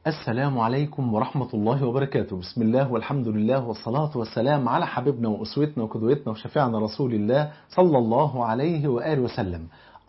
السلام عليكم ورحمة الله وبركاته. بسم الله والحمد لله والصلاة والسلام على حبيبنا وأسوتنا وقدوتنا وشفيعنا رسول الله صلى الله عليه وآله وسلم.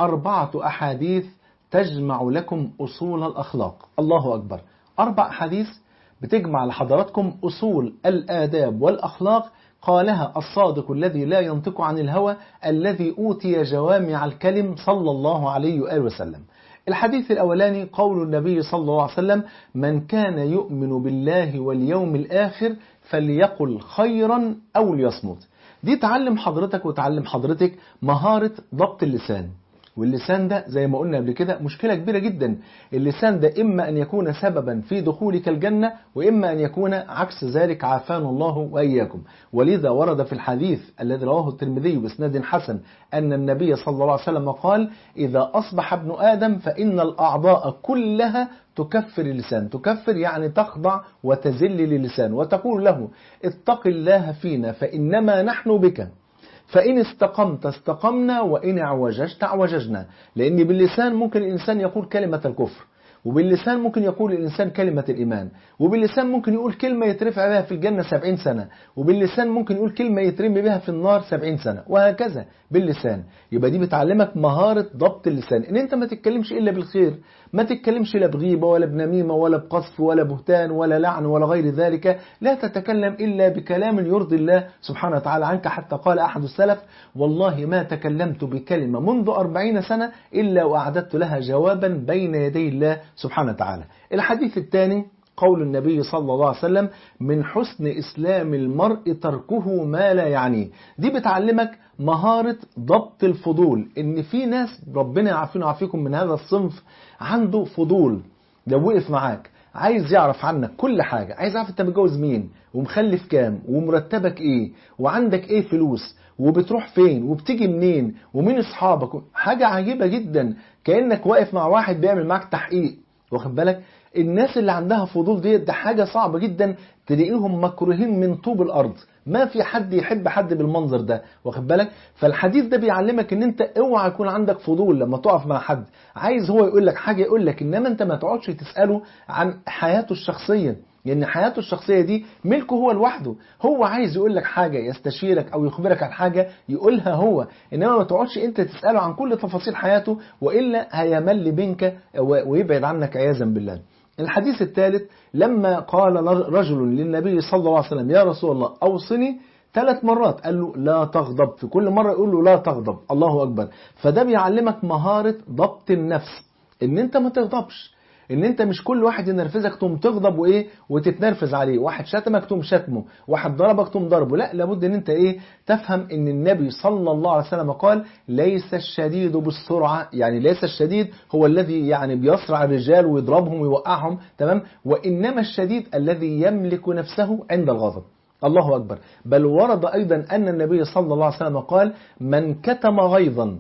4 أحاديث تجمع لكم أصول الأخلاق. الله أكبر. 4 أحاديث بتجمع لحضراتكم أصول الآداب والأخلاق، قالها الصادق الذي لا ينطق عن الهوى الذي أوتي جوامع الكلم صلى الله عليه وآله وسلم. الحديث الأولاني قول النبي صلى الله عليه وسلم: من كان يؤمن بالله واليوم الآخر فليقل خيرا أو ليصمت. دي تعلم حضرتك وتعلم حضرتك مهارة ضبط اللسان. واللسان ده زي ما قلنا قبل كده مشكلة كبيرة جدا. اللسان ده إما أن يكون سببا في دخولك الجنة، وإما أن يكون عكس ذلك، عافانا الله وإياكم. ولذا ورد في الحديث الذي رواه الترمذي بإسناد حسن أن النبي صلى الله عليه وسلم قال: إذا أصبح ابن آدم فإن الأعضاء كلها تكفر اللسان. تكفر يعني تخضع وتذل للسان، وتقول له: اتق الله فينا فإنما نحن بك، فإن استقمت استقمنا وإن اعوججت اعوججنا. لأن باللسان ممكن الإنسان يقول كلمة الكفر، وباللسان ممكن يقول الإنسان كلمة الإيمان، وباللسان ممكن يقول كلمة يترفع بها في الجنة 70 سنة، وباللسان ممكن يقول كلمة يترمي بها في النار 70 سنة، وهكذا باللسان. يبقى دي بتعلمك مهارة ضبط اللسان، إن أنت ما تتكلمش إلا بالخير، ما تتكلمش لا بغيبة ولا بنميمة ولا بقذف ولا بهتان ولا لعن ولا غير ذلك. لا تتكلم إلا بكلام يرضي الله سبحانه وتعالى عنك. حتى قال أحد السلف: والله ما تكلمت بكلمة منذ 40 سنة إلا وأعددت لها جوابا بين يدي الله سبحانه وتعالى. الحديث الثاني قول النبي صلى الله عليه وسلم: من حسن إسلام المرء تركه ما لا يعنيه. دي بتعلمك مهارة ضبط الفضول. إن في ناس ربنا يعافينا ويعافيكم من هذا الصنف عنده فضول. لو وقف معاك عايز يعرف عنك كل حاجة، عايز يعرف انت متجوز مين ومخلف كام ومرتبك ايه وعندك ايه فلوس وبتروح فين وبتيجي منين ومين اصحابك. حاجة عجيبة جدا، كأنك واقف مع واحد بيعمل معك تحقيق. واخد بالك؟ الناس اللي عندها فضول دي ده حاجة صعبة جدا، تلاقيهم مكروهين من طوب الأرض. ما في حد يحب حد بالمنظر ده. واخد بالك؟ فالحديث ده بيعلمك ان انت اوعى يكون عندك فضول لما تقف مع حد عايز هو يقول لك حاجة يقول لك، انما انت ما تقعدش تسأله عن حياته الشخصية، لأن حياته الشخصية دي ملكه هو لوحده. هو عايز يقول لك حاجة، يستشيرك أو يخبرك عن حاجة يقولها هو، إنما ما تقعدش أنت تسأله عن كل تفاصيل حياته، وإلا هيمل بينك ويبعد عنك عياذا بالله. الحديث الثالث لما قال رجل للنبي صلى الله عليه وسلم: يا رسول الله أوصني 3 مرات، قال له: لا تغضب. في كل مرة يقول له: لا تغضب. الله أكبر. فده بيعلمك مهارة ضبط النفس، إن أنت ما تغضبش، ان انت مش كل واحد ينرفزك تقوم تغضب وايه وتتنرفز عليه، واحد شتمك تقوم شتمه، واحد ضربك تقوم ضربه. لا، لابد ان انت ايه تفهم ان النبي صلى الله عليه وسلم قال: ليس الشديد بالسرعة، يعني ليس الشديد هو الذي يعني بيسرع الرجال ويضربهم ويوقعهم، تمام، وانما الشديد الذي يملك نفسه عند الغضب. الله أكبر. بل ورد أيضا أن النبي صلى الله عليه وسلم قال: من كتم غيظا،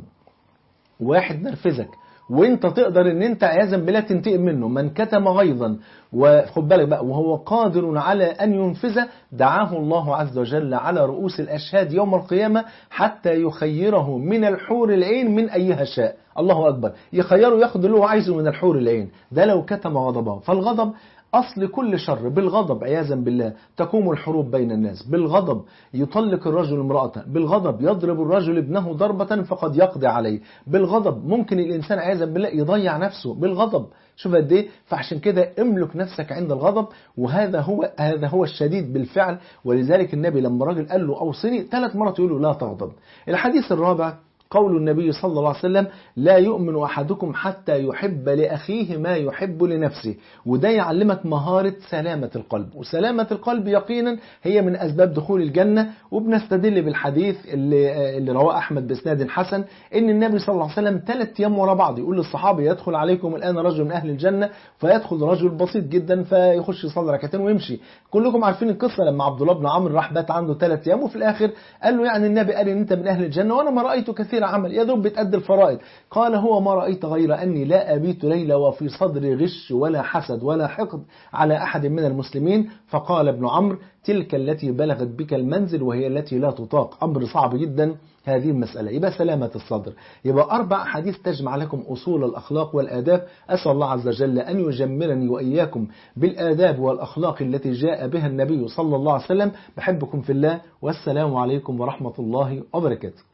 واحد نرفزك وانت تقدر ان انت عياذا بالله تنتقم منه، من كتم غيظا وخد بالك بقى وهو قادر على ان ينفذه، دعاه الله عز وجل على رؤوس الاشهاد يوم القيامه حتى يخيره من الحور العين من ايها شاء. الله اكبر. يخيره ياخد اللي هو عايزه من الحور العين، ده لو كتم غضبه. فالغضب أصل كل شر. بالغضب عياذا بالله تقوم الحروب بين الناس، بالغضب يطلق الرجل امرأته، بالغضب يضرب الرجل ابنه ضربة فقد يقضي عليه، بالغضب ممكن الإنسان عياذا بالله يضيع نفسه بالغضب. شوف قد ايه. فعشان كده املك نفسك عند الغضب، وهذا هو الشديد بالفعل. ولذلك النبي لما الراجل قال له أوصني 3 مرات يقول له: لا تغضب. الحديث الرابع قول النبي صلى الله عليه وسلم: لا يؤمن أحدكم حتى يحب لأخيه ما يحب لنفسه. وده يعلمك مهارة سلامة القلب، وسلامة القلب يقينا هي من أسباب دخول الجنة. وبنستدل بالحديث اللي رواه أحمد بإسناد حسن إن النبي صلى الله عليه وسلم 3 أيام ورا بعض يقول للصحابة: يدخل عليكم الآن رجل من أهل الجنة، فيدخل رجل بسيط جدا فيخش يصلي ركعتين ويمشي. كلكم عارفين القصة لما عبد الله بن عمرو راح بات عنده 3 أيام، وفي الآخر قال له: يعني النبي قال إن أنت من أهل الجنة وأنا ما رأيت كثير عمل، يا دوب بتأدي الفرائض. قال: هو ما رأيت غير أني لا أبيت ليلة وفي صدري غش ولا حسد ولا حقد على أحد من المسلمين. فقال ابن عمرو: تلك التي بلغت بك المنزل وهي التي لا تطاق. أمر صعب جدا هذه المسألة، يبقى سلامة الصدر. يبقى 4 أحاديث تجمع لكم أصول الأخلاق والآداب. أسأل الله عز وجل أن يجملني وإياكم بالآداب والأخلاق التي جاء بها النبي صلى الله عليه وسلم. بحبكم في الله، والسلام عليكم ورحمة الله وبركاته.